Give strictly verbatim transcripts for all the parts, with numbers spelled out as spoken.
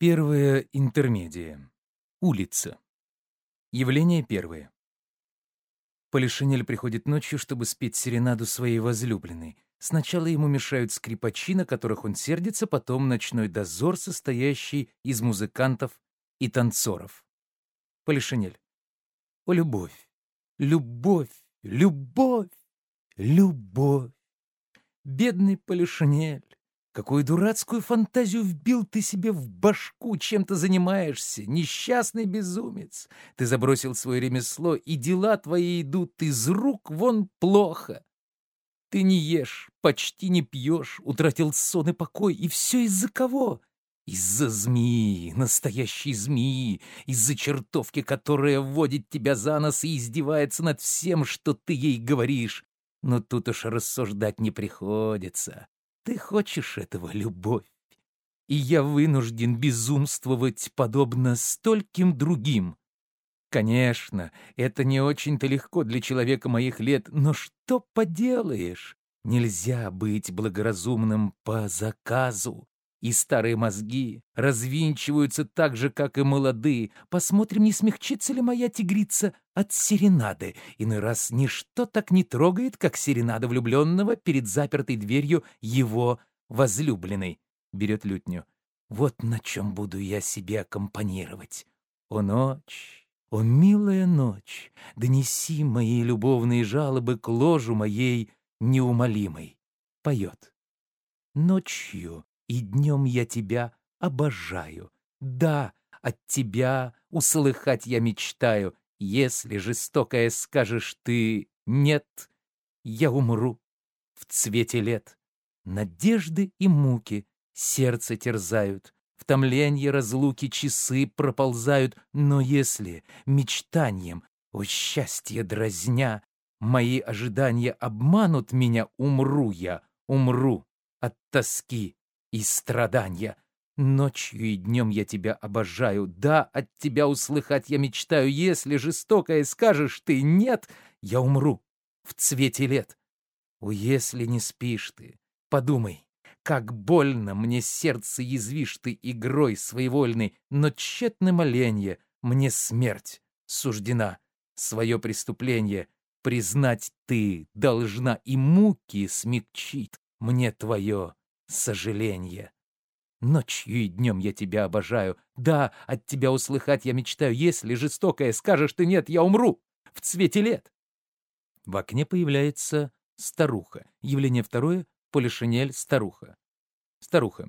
Первая интермедия. Улица. Явление первое. Полишинель приходит ночью, чтобы спеть серенаду своей возлюбленной. Сначала ему мешают скрипачи, на которых он сердится, потом ночной дозор, состоящий из музыкантов и танцоров. Полишинель. О, любовь! Любовь! Любовь! Любовь! Бедный Полишинель! Какую дурацкую фантазию вбил ты себе в башку, чем ты занимаешься, несчастный безумец. Ты забросил свое ремесло, и дела твои идут из рук вон плохо. Ты не ешь, почти не пьешь, утратил сон и покой, и все из-за кого? Из-за змеи, настоящей змеи, из-за чертовки, которая вводит тебя за нос и издевается над всем, что ты ей говоришь. Но тут уж рассуждать не приходится. Ты хочешь этого, любовь, и я вынужден безумствовать, подобно стольким другим. Конечно, это не очень-то легко для человека моих лет, но что поделаешь? Нельзя быть благоразумным по заказу. И старые мозги развинчиваются так же, как и молодые. Посмотрим, не смягчится ли моя тигрица от серенады. Иной раз ничто так не трогает, как серенада влюбленного перед запертой дверью его возлюбленной. Берет лютню. Вот на чем буду я себе аккомпанировать. О, ночь, о, милая ночь, донеси мои любовные жалобы к ложу моей неумолимой. Поет. Ночью и днем я тебя обожаю. Да, от тебя услыхать я мечтаю. Если жестокое скажешь ты «нет», я умру в цвете лет. Надежды и муки сердце терзают, в томленье разлуки часы проползают. Но если мечтанием, о счастье дразня, мои ожидания обманут меня, умру я, умру от тоски и страдания. Ночью и днем я тебя обожаю. Да, от тебя услыхать я мечтаю. Если жестокое скажешь ты «нет», я умру в цвете лет. О, если не спишь ты, подумай, как больно мне сердце язвишь ты игрой своевольной, но тщетно моленье, мне смерть суждена. Свое преступление признать ты должна, и муки смягчит мне твое сожаление. Ночью и днем я тебя обожаю. Да, от тебя услыхать я мечтаю. Если жестокое скажешь ты «нет», я умру в цвете лет. В окне появляется старуха. Явление второе. Полишинель, старуха. Старуха.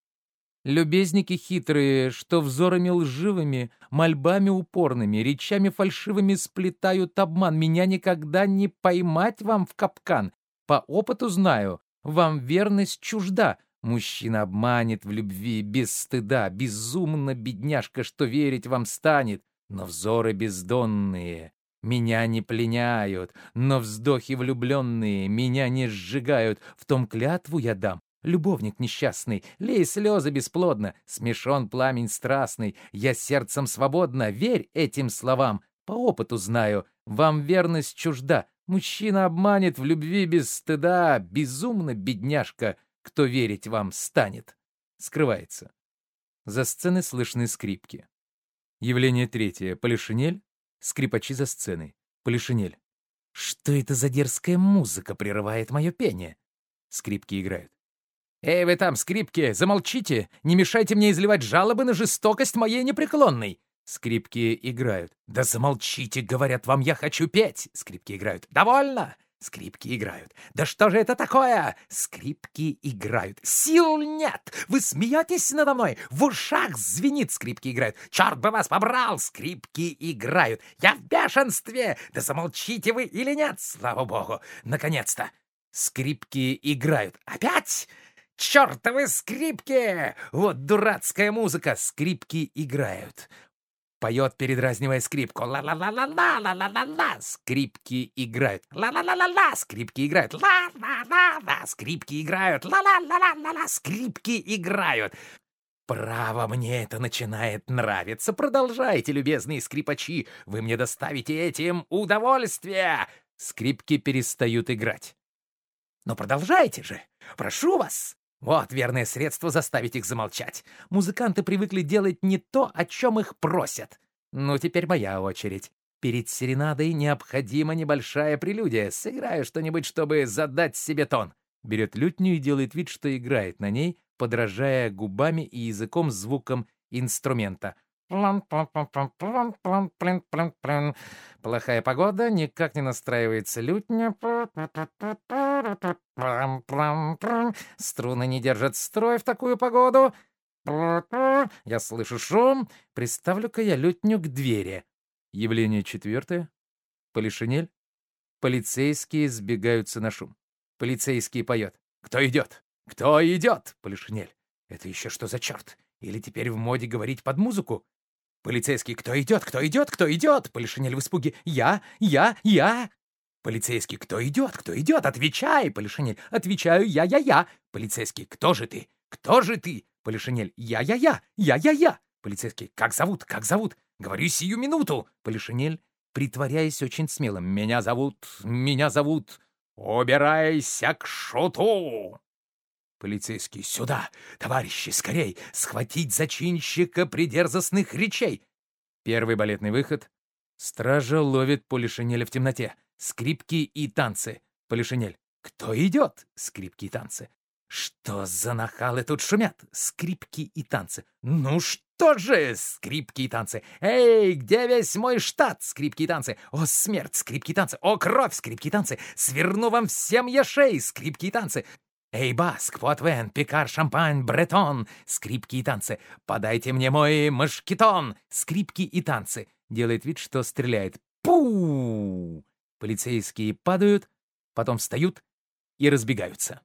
Любезники хитрые, что взорами лживыми, мольбами упорными, речами фальшивыми сплетают обман. Меня никогда не поймать вам в капкан. По опыту знаю, вам верность чужда. Мужчина обманет в любви без стыда. Безумно, бедняжка, что верить вам станет. Но взоры бездонные меня не пленяют, но вздохи влюбленные меня не сжигают. В том клятву я дам. Любовник несчастный, лей слезы бесплодно, смешон пламень страстный. Я сердцем свободна, верь этим словам. По опыту знаю, вам верность чужда. Мужчина обманет в любви без стыда. Безумно, бедняжка, кто верить вам станет. Скрывается. За сценой слышны скрипки. Явление третье. Полишинель. Скрипачи за сценой. Полишинель. Что это за дерзкая музыка прерывает мое пение? Скрипки играют. Эй, вы там, скрипки, замолчите! Не мешайте мне изливать жалобы на жестокость моей непреклонной! Скрипки играют. Да замолчите, говорят вам, я хочу петь! Скрипки играют. Довольно! Скрипки играют. Да что же это такое? Скрипки играют. Сил нет! Вы смеетесь надо мной? В ушах звенит. Скрипки играют. Черт бы вас побрал! Скрипки играют. Я в бешенстве! Да замолчите вы или нет? Слава богу! Наконец-то! Скрипки играют. Опять? Чертовы скрипки! Вот дурацкая музыка. Скрипки играют. Поет, передразнивая скрипку. Ла-ла-ла-ла-ла-ла-ла-ла-ла. Скрипки играют. Ла-ла-ла-ла-ла. Скрипки играют. Ла-ла-ла-ла. Скрипки играют. Ла-ла-ла-ла-ла. Скрипки играют. Право, мне это начинает нравиться. Продолжайте, любезные скрипачи. Вы мне доставите этим удовольствие. Скрипки перестают играть. Но продолжайте же. Прошу вас. Вот верное средство заставить их замолчать. Музыканты привыкли делать не то, о чем их просят. Ну, теперь моя очередь. Перед серенадой необходима небольшая прелюдия. Сыграю что-нибудь, чтобы задать себе тон. Берет лютню и делает вид, что играет на ней, подражая губами и языком звукам инструмента. Плохая погода, никак не настраивается лютня. Струны не держат строй в такую погоду. Я слышу шум. Приставлю-ка я лютню к двери. Явление четвертое. Полишинель. Полицейские сбегаются на шум. Полицейский поет. «Кто идет? Кто идет?» Полишинель. «Это еще что за черт? Или теперь в моде говорить под музыку?» Полицейский. «Кто идет? Кто идет? Кто идет?» Полишинель в испуге. «Я! Я! Я!» Полицейский. «Кто идет? Кто идет? Отвечай!» Полишинель. «Отвечаю я, я, я!» Полицейский. «Кто же ты? Кто же ты?» Полишинель. «Я, я, я! Я, я, я!» Полицейский. «Как зовут? Как зовут? Говорю сию минуту!» Полишинель, притворяясь очень смелым. «Меня зовут... Меня зовут... Убирайся к шуту!» Полицейский. «Сюда! Товарищи, скорей! Схватить зачинщика придерзостных речей!» Первый балетный выход. Стража ловит Полишинеля в темноте. Скрипки и танцы. Полишинель. «Кто идет?» Скрипки и танцы. «Что за нахалы тут шумят?» Скрипки и танцы. «Ну что же?» Скрипки и танцы. «Эй, где весь мой штат?» Скрипки и танцы. «О, смерть!» Скрипки и танцы. «О, кровь!» Скрипки и танцы. «Сверну вам всем я шеи!» Скрипки и танцы. «Эй, Баск, Пуатвен, Пикар, Шампань, Бретон!» Скрипки и танцы. «Подайте мне мой мушкетон!» Скрипки и танцы. Делает вид, что стреляет. Пу! Полицейские падают, потом встают и разбегаются.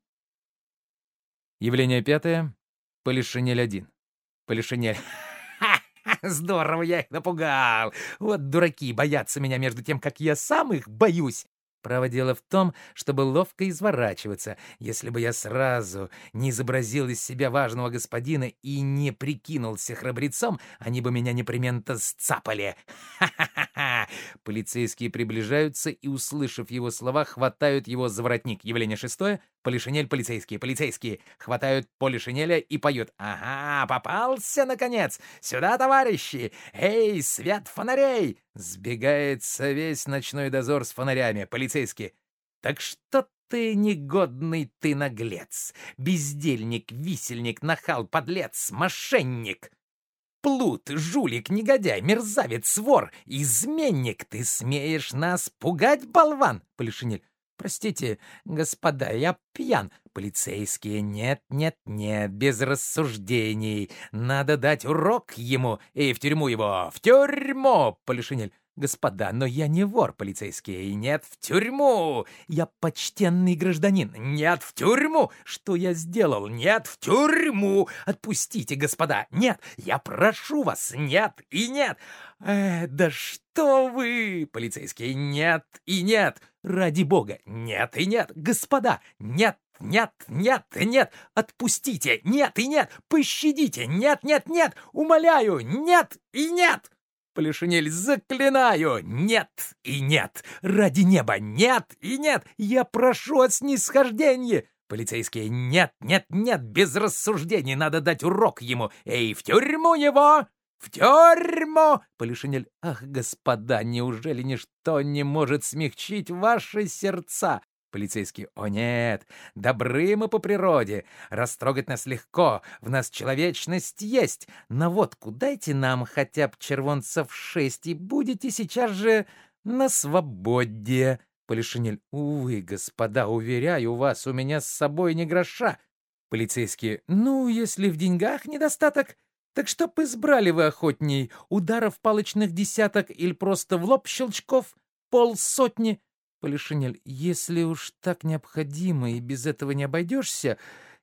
Явление пятое. Полишинель один. Полишинель. «Ха-ха! Здорово я их напугал! Вот дураки боятся меня между тем, как я сам их боюсь!» Право дело в том, чтобы ловко изворачиваться. Если бы я сразу не изобразил из себя важного господина и не прикинулся храбрецом, они бы меня непременно сцапали. Ха-ха-ха! Полицейские приближаются и, услышав его слова, хватают его за воротник. Явление шестое. Полишинель, полицейские, полицейские хватают Полишинеля и поют. «Ага, попался, наконец! Сюда, товарищи! Эй, свет фонарей!» Сбегается весь ночной дозор с фонарями. Полицейские. «Так что ты, негодный ты наглец! Бездельник, висельник, нахал, подлец, мошенник! Плут, жулик, негодяй, мерзавец, вор, изменник! Ты смеешь нас пугать, болван!» Полишинель. «Простите, господа, я пьян». Полицейские. «Нет, нет, нет, без рассуждений. Надо дать урок ему. И в тюрьму его, в тюрьму!» Полишинель. «Господа, но я не вор». Полицейские. «Нет, в тюрьму! Я почтенный гражданин. Нет, в тюрьму! Что я сделал? Нет, в тюрьму! Отпустите, господа! Нет, я прошу вас! Нет и нет! Э, да что вы!» Полицейские. «Нет и нет! Ради бога! Нет и нет! Господа! Нет! Нет, нет, нет! Отпустите! Нет и нет! Пощадите! Нет, нет, нет! Умоляю! Нет и нет!» Полишинель. «Заклинаю! Нет и нет! Ради неба! Нет и нет! Я прошу о снисхождении!» Полицейские. «Нет, нет, нет! Без рассуждений! Надо дать урок ему! Эй, в тюрьму его! В тюрьму!» Полишинель. «Ах, господа, неужели ничто не может смягчить ваши сердца?» Полицейский. «О нет, добры мы по природе, растрогать нас легко, в нас человечность есть. На водку дайте нам хотя б червонцев шесть, и будете сейчас же на свободе». Полишинель. «Увы, господа, уверяю вас, у меня с собой ни гроша». Полицейские. «Ну, если в деньгах недостаток, так чтоб избрали вы охотней, ударов палочных десяток или просто в лоб щелчков полсотни». Полишинель. «Если уж так необходимо и без этого не обойдешься,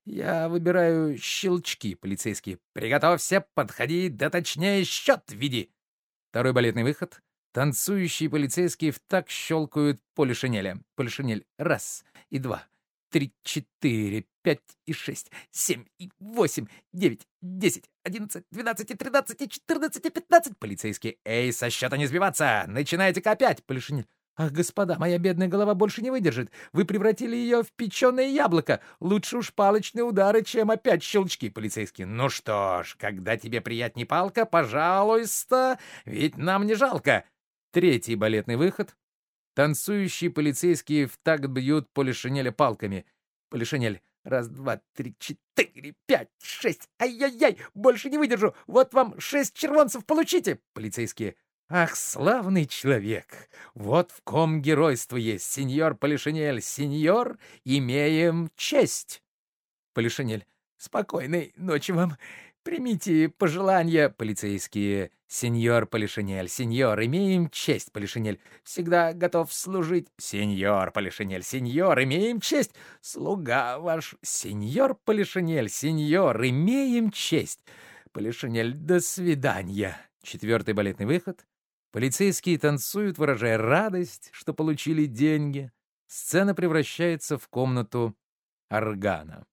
я выбираю щелчки». Полицейский. «Приготовься, подходи, да точнее счет веди». Второй балетный выход. Танцующие полицейские в такт щелкают Полишинеля. Полишинель. Раз и два, три, четыре, пять и шесть, семь и восемь, девять, десять, одиннадцать, двенадцать и тринадцать и четырнадцать и пятнадцать. Полицейский. «Эй, со счета не сбиваться! Начинайте-ка опять!» Полишинель. Ах, господа, моя бедная голова больше не выдержит. Вы превратили ее в печеное яблоко. Лучше уж палочные удары, чем опять щелчки. Полицейский. Ну что ж, когда тебе приятней палка, пожалуйста, ведь нам не жалко. Третий балетный выход. Танцующие полицейские в такт бьют Полишинеля палками. Полишинель. Раз, два, три, четыре, пять, шесть. Ай-яй-яй, больше не выдержу. Вот вам шесть червонцев, получите. Полицейские. Ах, славный человек! Вот в ком геройство есть, сеньор Полишинель, сеньор, имеем честь. Полишинель. Спокойной ночи вам. Примите пожелания. Полицейские. Сеньор Полишинель, сеньор, имеем честь. Полишинель. Всегда готов служить. Сеньор Полишинель, сеньор, имеем честь. Слуга ваш. Сеньор Полишинель, сеньор, имеем честь. Полишинель. До свидания. Четвертый балетный выход. Полицейские танцуют, выражая радость, что получили деньги. Сцена превращается в комнату органа.